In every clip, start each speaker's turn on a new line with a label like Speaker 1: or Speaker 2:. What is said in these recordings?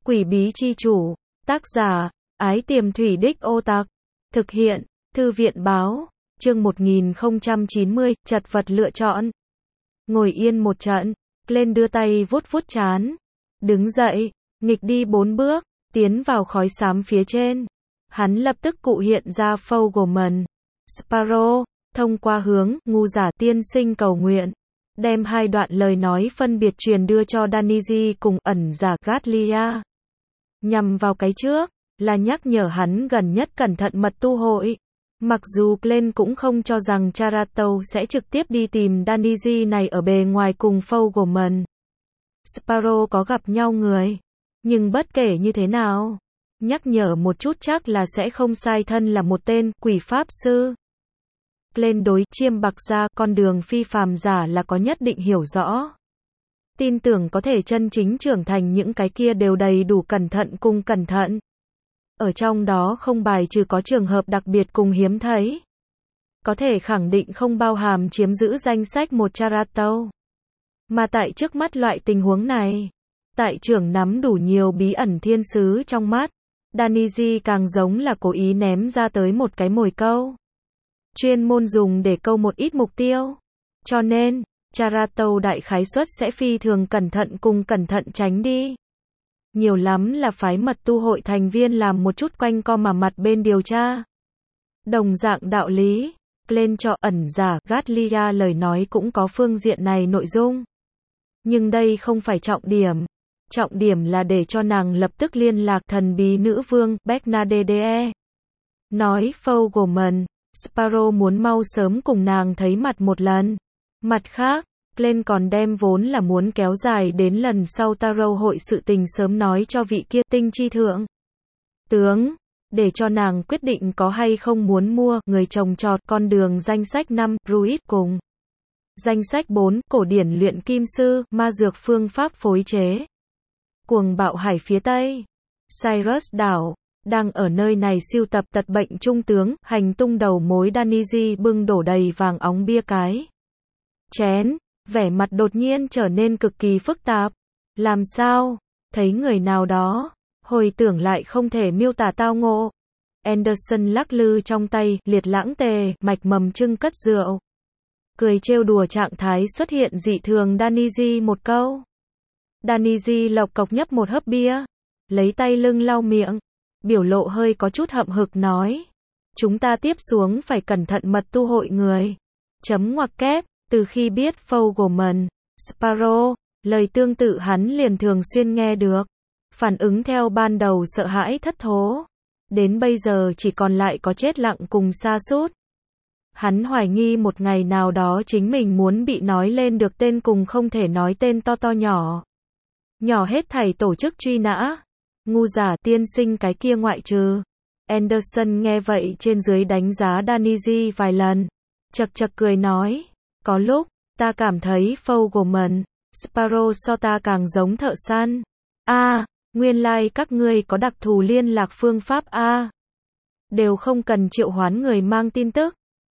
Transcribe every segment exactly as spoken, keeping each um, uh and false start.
Speaker 1: Quỷ bí chi chủ. Tác giả, Ái Tiềm Thủy Đích Ô Tạc. Thực hiện, Thư viện báo. Chương một nghìn không trăm chín mươi, chật vật lựa chọn. Ngồi yên một trận, Glenn đưa tay vuốt vuốt trán. Đứng dậy, nghịch đi bốn bước, tiến vào khói xám phía trên. Hắn lập tức cụ hiện ra Fogelman. Sparrow, thông qua hướng, ngu giả tiên sinh cầu nguyện. Đem hai đoạn lời nói phân biệt truyền đưa cho Daniji cùng ẩn giả Gatlia. Nhằm vào cái trước, là nhắc nhở hắn gần nhất cẩn thận mật tu hội. Mặc dù Glenn cũng không cho rằng Charato sẽ trực tiếp đi tìm Daniji này ở bề ngoài cùng Fogelman. Sparrow có gặp nhau người. Nhưng bất kể như thế nào, nhắc nhở một chút chắc là sẽ không sai, thân là một tên quỷ pháp sư. Glenn đối chiêm bạc ra con đường phi phàm giả là có nhất định hiểu rõ. Tin tưởng có thể chân chính trưởng thành những cái kia đều đầy đủ cẩn thận cùng cẩn thận. Ở trong đó không bài trừ có trường hợp đặc biệt cùng hiếm thấy. Có thể khẳng định không bao hàm chiếm giữ danh sách một Charato. Mà tại trước mắt loại tình huống này, tại trưởng nắm đủ nhiều bí ẩn thiên sứ trong mắt, Daniji càng giống là cố ý ném ra tới một cái mồi câu. Chuyên môn dùng để câu một ít mục tiêu. Cho nên, Charato đại khái suất sẽ phi thường cẩn thận cùng cẩn thận tránh đi. Nhiều lắm là phái mật tu hội thành viên làm một chút quanh co mà mặt bên điều tra. Đồng dạng đạo lý, Glenn cho ẩn giả Gatlia lời nói cũng có phương diện này nội dung. Nhưng đây không phải trọng điểm. Trọng điểm là để cho nàng lập tức liên lạc thần bí nữ vương Bernadette. Nói Fogelman, Sparrow muốn mau sớm cùng nàng thấy mặt một lần. Mặt khác, Glenn còn đem vốn là muốn kéo dài đến lần sau Taro hội sự tình sớm nói cho vị kia tinh chi thượng tướng, để cho nàng quyết định có hay không muốn mua người trồng trọt con đường danh sách năm Druid cùng danh sách bốn cổ điển luyện kim sư ma dược phương pháp phối chế. Cuồng bạo hải phía Tây, Cyrus đảo, đang ở nơi này siêu tập tật bệnh trung tướng, hành tung đầu mối Daniji bưng đổ đầy vàng óng bia cái chén, vẻ mặt đột nhiên trở nên cực kỳ phức tạp. Làm sao? Thấy người nào đó, hồi tưởng lại không thể miêu tả tao ngộ. Anderson lắc lư trong tay, liệt lãng tề, mạch mầm trưng cất rượu. Cười trêu đùa trạng thái xuất hiện dị thường Daniji một câu. Daniji lộc cộc nhấp một hớp bia, lấy tay lưng lau miệng, biểu lộ hơi có chút hậm hực nói. Chúng ta tiếp xuống phải cẩn thận mật tu hội người. Chấm ngoặc kép, từ khi biết Fogelman, Sparrow, lời tương tự hắn liền thường xuyên nghe được. Phản ứng theo ban đầu sợ hãi thất thố. Đến bây giờ chỉ còn lại có chết lặng cùng sa sút. Hắn hoài nghi một ngày nào đó chính mình muốn bị nói lên được tên cùng không thể nói tên to to nhỏ. Nhỏ hết thảy tổ chức truy nã. Ngu giả tiên sinh cái kia ngoại trừ. Anderson nghe vậy trên dưới đánh giá Daniji vài lần. Chật chật cười nói. Có lúc, ta cảm thấy Fogelman, Sparrow so ta càng giống thợ săn. A, à, nguyên lai like các ngươi có đặc thù liên lạc phương pháp A. À. Đều không cần triệu hoán người mang tin tức.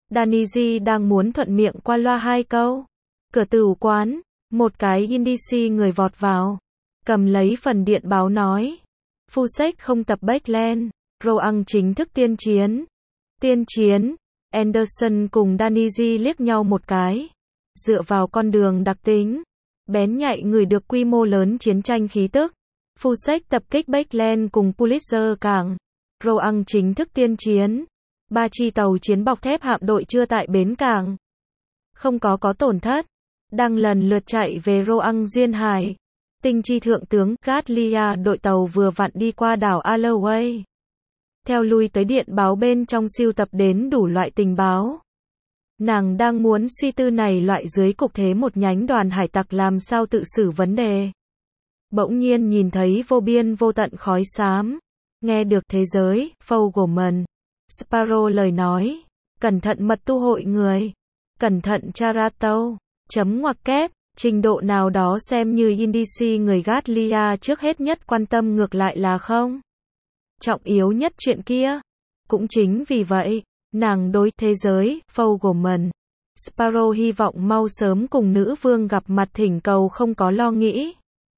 Speaker 1: Daniji đang muốn thuận miệng qua loa hai câu. Cửa tửu quán, một cái Indici người vọt vào. Cầm lấy phần điện báo nói. Fusek không tập Backland, Roang chính thức tiên chiến. Tiên chiến. Anderson cùng Daniji liếc nhau một cái. Dựa vào con đường đặc tính, bén nhạy người được quy mô lớn chiến tranh khí tức. Fusek tập kích Backland cùng Pulitzer cảng. Roang chính thức tiên chiến. Ba chi tàu chiến bọc thép hạm đội chưa tại bến cảng. Không có có tổn thất. Đang lần lượt chạy về Roang duyên hải. Tinh chi thượng tướng Gatlia đội tàu vừa vặn đi qua đảo Alloway. Theo lui tới điện báo bên trong siêu tập đến đủ loại tình báo. Nàng đang muốn suy tư này loại dưới cục thế một nhánh đoàn hải tặc làm sao tự xử vấn đề. Bỗng nhiên nhìn thấy vô biên vô tận khói xám. Nghe được thế giới, Fogelman, Sparrow lời nói. Cẩn thận mật tu hội người. Cẩn thận Charato. Chấm ngoặc kép. Trình độ nào đó xem như Indici người Gatlia trước hết nhất quan tâm ngược lại là không. Trọng yếu nhất chuyện kia. Cũng chính vì vậy, nàng đối thế giới, Fogelman, Sparrow hy vọng mau sớm cùng nữ vương gặp mặt thỉnh cầu không có lo nghĩ.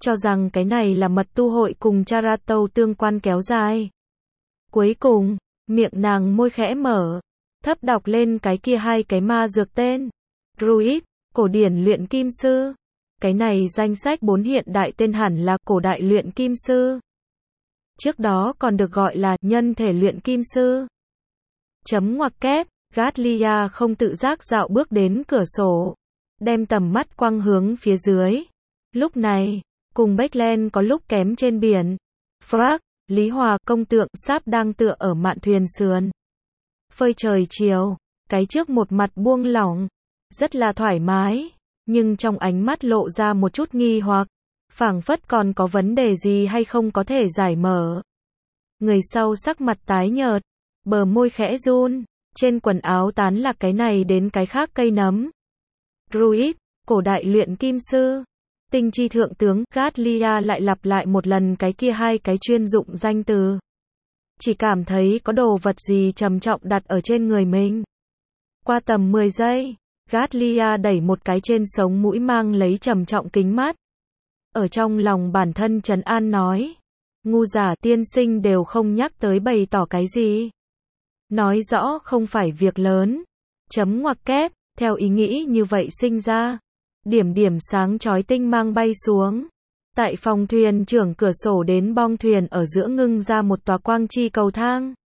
Speaker 1: cho rằng cái này là mật tu hội cùng Charatâu tương quan kéo dài. Cuối cùng, miệng nàng môi khẽ mở, thấp đọc lên cái kia hai cái ma dược tên. Druid, cổ điển luyện kim sư. Cái này danh sách bốn hiện đại tên hẳn là cổ đại luyện kim sư. Trước đó còn được gọi là nhân thể luyện kim sư. Chấm ngoặc kép, Gatlia không tự giác dạo bước đến cửa sổ, đem tầm mắt quăng hướng phía dưới. Lúc này, cùng Becklen có lúc kém trên biển. Frag, Lý Hòa, công tượng, Sáp đang tựa ở mạn thuyền sườn. Phơi trời chiều, cái trước một mặt buông lỏng, rất là thoải mái, nhưng trong ánh mắt lộ ra một chút nghi hoặc, phảng phất còn có vấn đề gì hay không có thể giải mở. Người sau sắc mặt tái nhợt, bờ môi khẽ run, trên quần áo tán lạc cái này đến cái khác cây nấm. Druid, cổ đại luyện kim sư. Tinh chi thượng tướng, Gatlia lại lặp lại một lần cái kia hai cái chuyên dụng danh từ. Chỉ cảm thấy có đồ vật gì trầm trọng đặt ở trên người mình. Qua tầm mười giây, Gatlia đẩy một cái trên sống mũi mang lấy trầm trọng kính mắt. Ở trong lòng bản thân trấn an nói. Ngu giả tiên sinh đều không nhắc tới bày tỏ cái gì. Nói rõ không phải việc lớn. Chấm ngoặc kép, theo ý nghĩ như vậy sinh ra. Điểm điểm sáng chói tinh mang bay xuống. Tại phòng thuyền trưởng cửa sổ đến bong thuyền ở giữa ngưng ra một tòa quang chi cầu thang.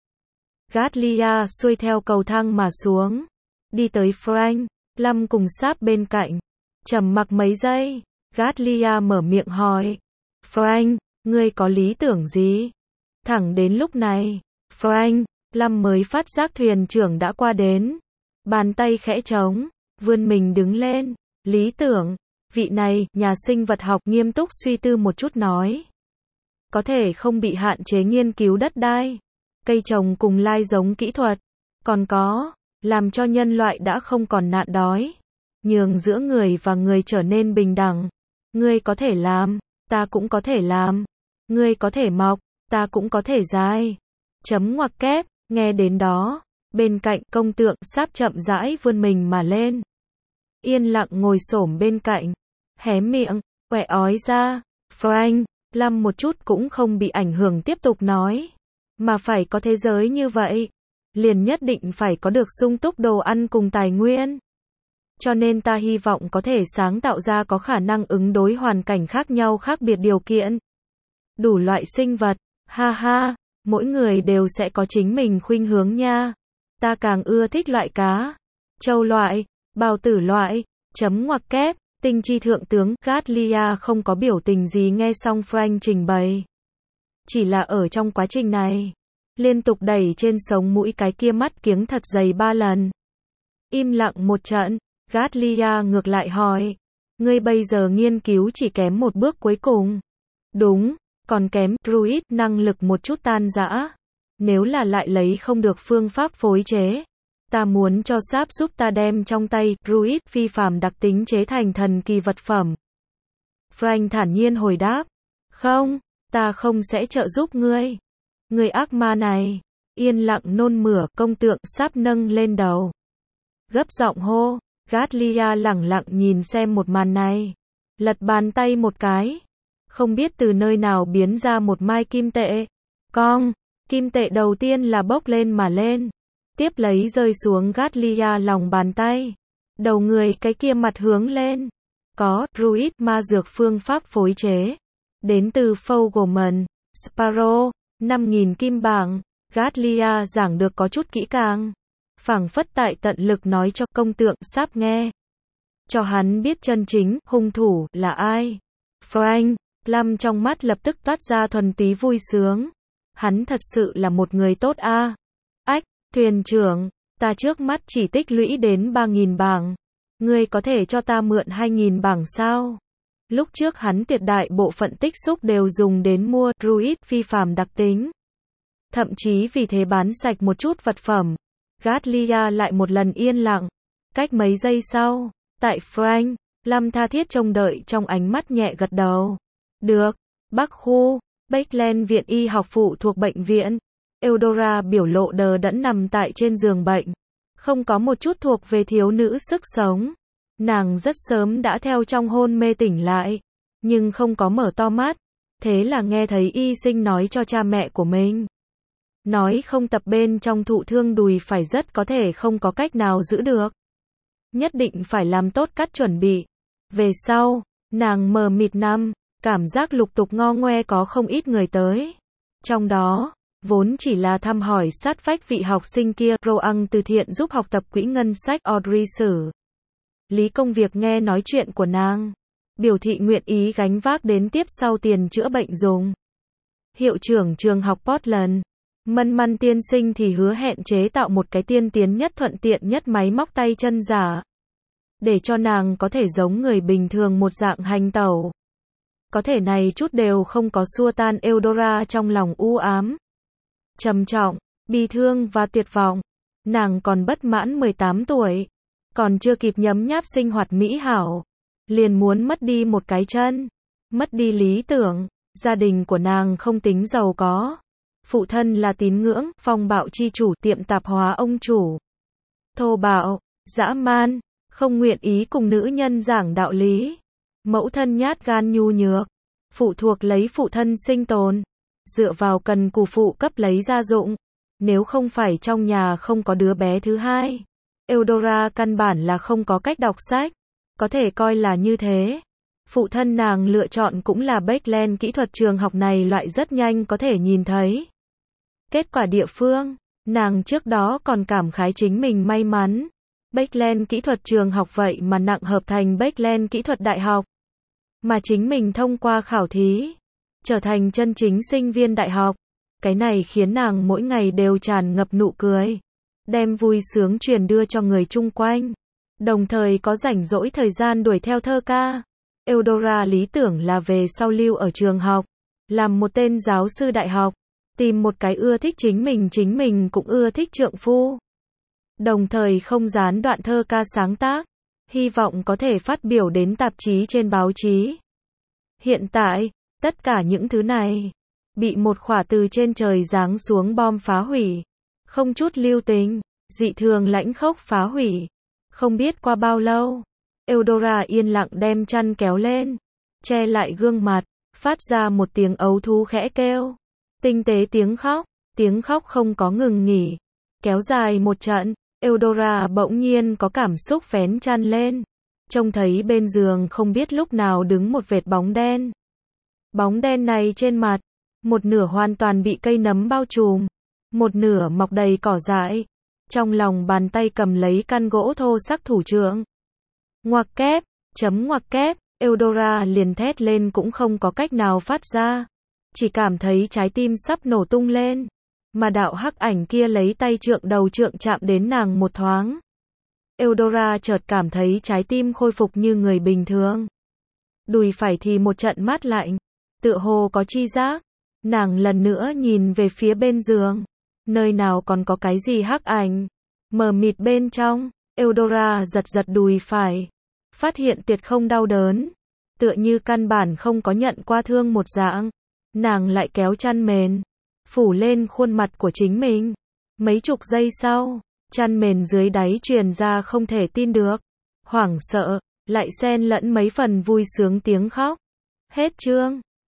Speaker 1: Gatlia xuôi theo cầu thang mà xuống. Đi tới Frank, Lâm cùng Sáp bên cạnh. Trầm mặc mấy giây, Gatlia mở miệng hỏi. Frank, ngươi có lý tưởng gì? Thẳng đến lúc này, Frank, Lâm mới phát giác thuyền trưởng đã qua đến. Bàn tay khẽ trống, vươn mình đứng lên. Lý tưởng, vị này, nhà sinh vật học nghiêm túc suy tư một chút nói. Có thể không bị hạn chế nghiên cứu đất đai, cây trồng cùng lai giống kỹ thuật. Còn có, làm cho nhân loại đã không còn nạn đói. Nhường giữa người và người trở nên bình đẳng. Ngươi có thể làm, ta cũng có thể làm. Ngươi có thể mọc, ta cũng có thể dài. Chấm ngoặc kép, nghe đến đó. Bên cạnh công tượng Sáp chậm rãi vươn mình mà lên. Yên lặng ngồi xổm bên cạnh. Hé miệng, quẹ ói ra. Frank, Lâm một chút cũng không bị ảnh hưởng tiếp tục nói. Mà phải có thế giới như vậy. Liền nhất định phải có được sung túc đồ ăn cùng tài nguyên. Cho nên ta hy vọng có thể sáng tạo ra có khả năng ứng đối hoàn cảnh khác nhau khác biệt điều kiện. Đủ loại sinh vật, ha ha, mỗi người đều sẽ có chính mình khuynh hướng nha. Ta càng ưa thích loại cá, trâu loại, bào tử loại, chấm ngoặc kép, tinh chi thượng tướng, Gatlia không có biểu tình gì nghe xong Frank trình bày. Chỉ là ở trong quá trình này, liên tục đẩy trên sống mũi cái kia mắt kiếng thật dày ba lần. Im lặng một trận, Gatlia ngược lại hỏi, ngươi bây giờ nghiên cứu chỉ kém một bước cuối cùng. Đúng, còn kém, Druid năng lực một chút tan rã. Nếu là lại lấy không được phương pháp phối chế, ta muốn cho Sáp giúp ta đem trong tay Druid phi phàm đặc tính chế thành thần kỳ vật phẩm. Frank thản nhiên hồi đáp, không, ta không sẽ trợ giúp ngươi. Người ác ma này, yên lặng nôn mửa, công tượng Sáp nâng lên đầu. Gấp giọng hô, Gatlia lẳng lặng nhìn xem một màn này. Lật bàn tay một cái. Không biết từ nơi nào biến ra một mai kim tệ. Cong, kim tệ đầu tiên là bốc lên mà lên. Tiếp lấy rơi xuống Gatlia lòng bàn tay. Đầu người cái kia mặt hướng lên. Có, Druid ma dược phương pháp phối chế. Đến từ Fogelman, Sparrow, năm nghìn kim bảng. Gatlia giảng được có chút kỹ càng. Phảng phất tại tận lực nói cho công tượng Sáp nghe. Cho hắn biết chân chính, hung thủ, là ai. Frank, Lâm trong mắt lập tức toát ra thuần túy vui sướng. Hắn thật sự là một người tốt a. À. Ách, thuyền trưởng, ta trước mắt chỉ tích lũy đến ba nghìn bảng. Ngươi có thể cho ta mượn hai nghìn bảng sao? Lúc trước hắn tuyệt đại bộ phận tích xúc đều dùng đến mua Druid phi phàm đặc tính. Thậm chí vì thế bán sạch một chút vật phẩm. Gatlia lại một lần yên lặng. Cách mấy giây sau, tại Frank, Lâm tha thiết trông đợi trong ánh mắt nhẹ gật đầu. Được, Bắc khu, Becklen viện y học phụ thuộc bệnh viện. Eudora biểu lộ đờ đẫn nằm tại trên giường bệnh. Không có một chút thuộc về thiếu nữ sức sống. Nàng rất sớm đã theo trong hôn mê tỉnh lại. nhưng không có mở to mắt. Thế là nghe thấy y sinh nói cho cha mẹ của mình. Nói không tập bên trong thụ thương đùi phải rất có thể không có cách nào giữ được. Nhất định phải làm tốt các chuẩn bị. Về sau, nàng mờ mịt năm, cảm giác lục tục ngo ngoe có không ít người tới. Trong đó, vốn chỉ là thăm hỏi sát vách vị học sinh kia, Roang từ thiện giúp học tập quỹ ngân sách Audrey xử lý công việc nghe nói chuyện của nàng. Biểu thị nguyện ý gánh vác đến tiếp sau tiền chữa bệnh dùng. Hiệu trưởng trường học Portland, Mân Măn tiên sinh thì hứa hẹn chế tạo một cái tiên tiến nhất thuận tiện nhất máy móc tay chân giả. Để cho nàng có thể giống người bình thường một dạng hành tẩu. Có thể này chút đều không có xua tan Eudora trong lòng u ám, trầm trọng, bi thương và tuyệt vọng. Nàng còn bất mãn mười tám tuổi, còn chưa kịp nhấm nháp sinh hoạt mỹ hảo, liền muốn mất đi một cái chân, mất đi lý tưởng. Gia đình của nàng không tính giàu có. Phụ thân là tín ngưỡng, phong bạo chi chủ tiệm tạp hóa ông chủ. Thô bạo, dã man, không nguyện ý cùng nữ nhân giảng đạo lý. Mẫu thân nhát gan nhu nhược, phụ thuộc lấy phụ thân sinh tồn, dựa vào cần cù phụ cấp lấy gia dụng. Nếu không phải trong nhà không có đứa bé thứ hai, Eudora căn bản là không có cách đọc sách. Có thể coi là như thế. Phụ thân nàng lựa chọn cũng là Beckland kỹ thuật trường học này loại rất nhanh có thể nhìn thấy kết quả địa phương. Nàng trước đó còn cảm khái chính mình may mắn. Beckland kỹ thuật trường học vậy mà nặng hợp thành Beckland kỹ thuật đại học. Mà chính mình thông qua khảo thí, trở thành chân chính sinh viên đại học. Cái này khiến nàng mỗi ngày đều tràn ngập nụ cười, đem vui sướng truyền đưa cho người chung quanh. Đồng thời có rảnh rỗi thời gian đuổi theo thơ ca. Eudora lý tưởng là về sau lưu ở trường học, làm một tên giáo sư đại học, tìm một cái ưa thích chính mình chính mình cũng ưa thích trượng phu. Đồng thời không gián đoạn thơ ca sáng tác, hy vọng có thể phát biểu đến tạp chí trên báo chí. Hiện tại, tất cả những thứ này bị một khỏa từ trên trời giáng xuống bom phá hủy, không chút lưu tình, dị thường lãnh khốc phá hủy. Không biết qua bao lâu, Eudora yên lặng đem chăn kéo lên, che lại gương mặt, phát ra một tiếng ấu thú khẽ kêu. Tinh tế tiếng khóc, tiếng khóc không có ngừng nghỉ, kéo dài một trận. Eudora bỗng nhiên có cảm xúc vén chăn lên, trông thấy bên giường không biết lúc nào đứng một vệt bóng đen. Bóng đen này trên mặt, một nửa hoàn toàn bị cây nấm bao trùm, một nửa mọc đầy cỏ dại. Trong lòng bàn tay cầm lấy căn gỗ thô sắc thủ trưởng. Ngoặc kép, chấm ngoặc kép, Eudora liền thét lên cũng không có cách nào phát ra. Chỉ cảm thấy trái tim sắp nổ tung lên. Mà đạo hắc ảnh kia lấy tay trượng đầu trượng chạm đến nàng một thoáng. Eudora chợt cảm thấy trái tim khôi phục như người bình thường. Đùi phải thì một trận mát lạnh, tựa hồ có chi giác. Nàng lần nữa nhìn về phía bên giường. Nơi nào còn có cái gì hắc ảnh. Mờ mịt bên trong, Eudora giật giật đùi phải. Phát hiện tuyệt không đau đớn. Tựa như căn bản không có nhận qua thương một dạng. Nàng lại kéo chăn mền, phủ lên khuôn mặt của chính mình. Mấy chục giây sau, chăn mền dưới đáy truyền ra không thể tin được, hoảng sợ, lại xen lẫn mấy phần vui sướng tiếng khóc. Hết chương.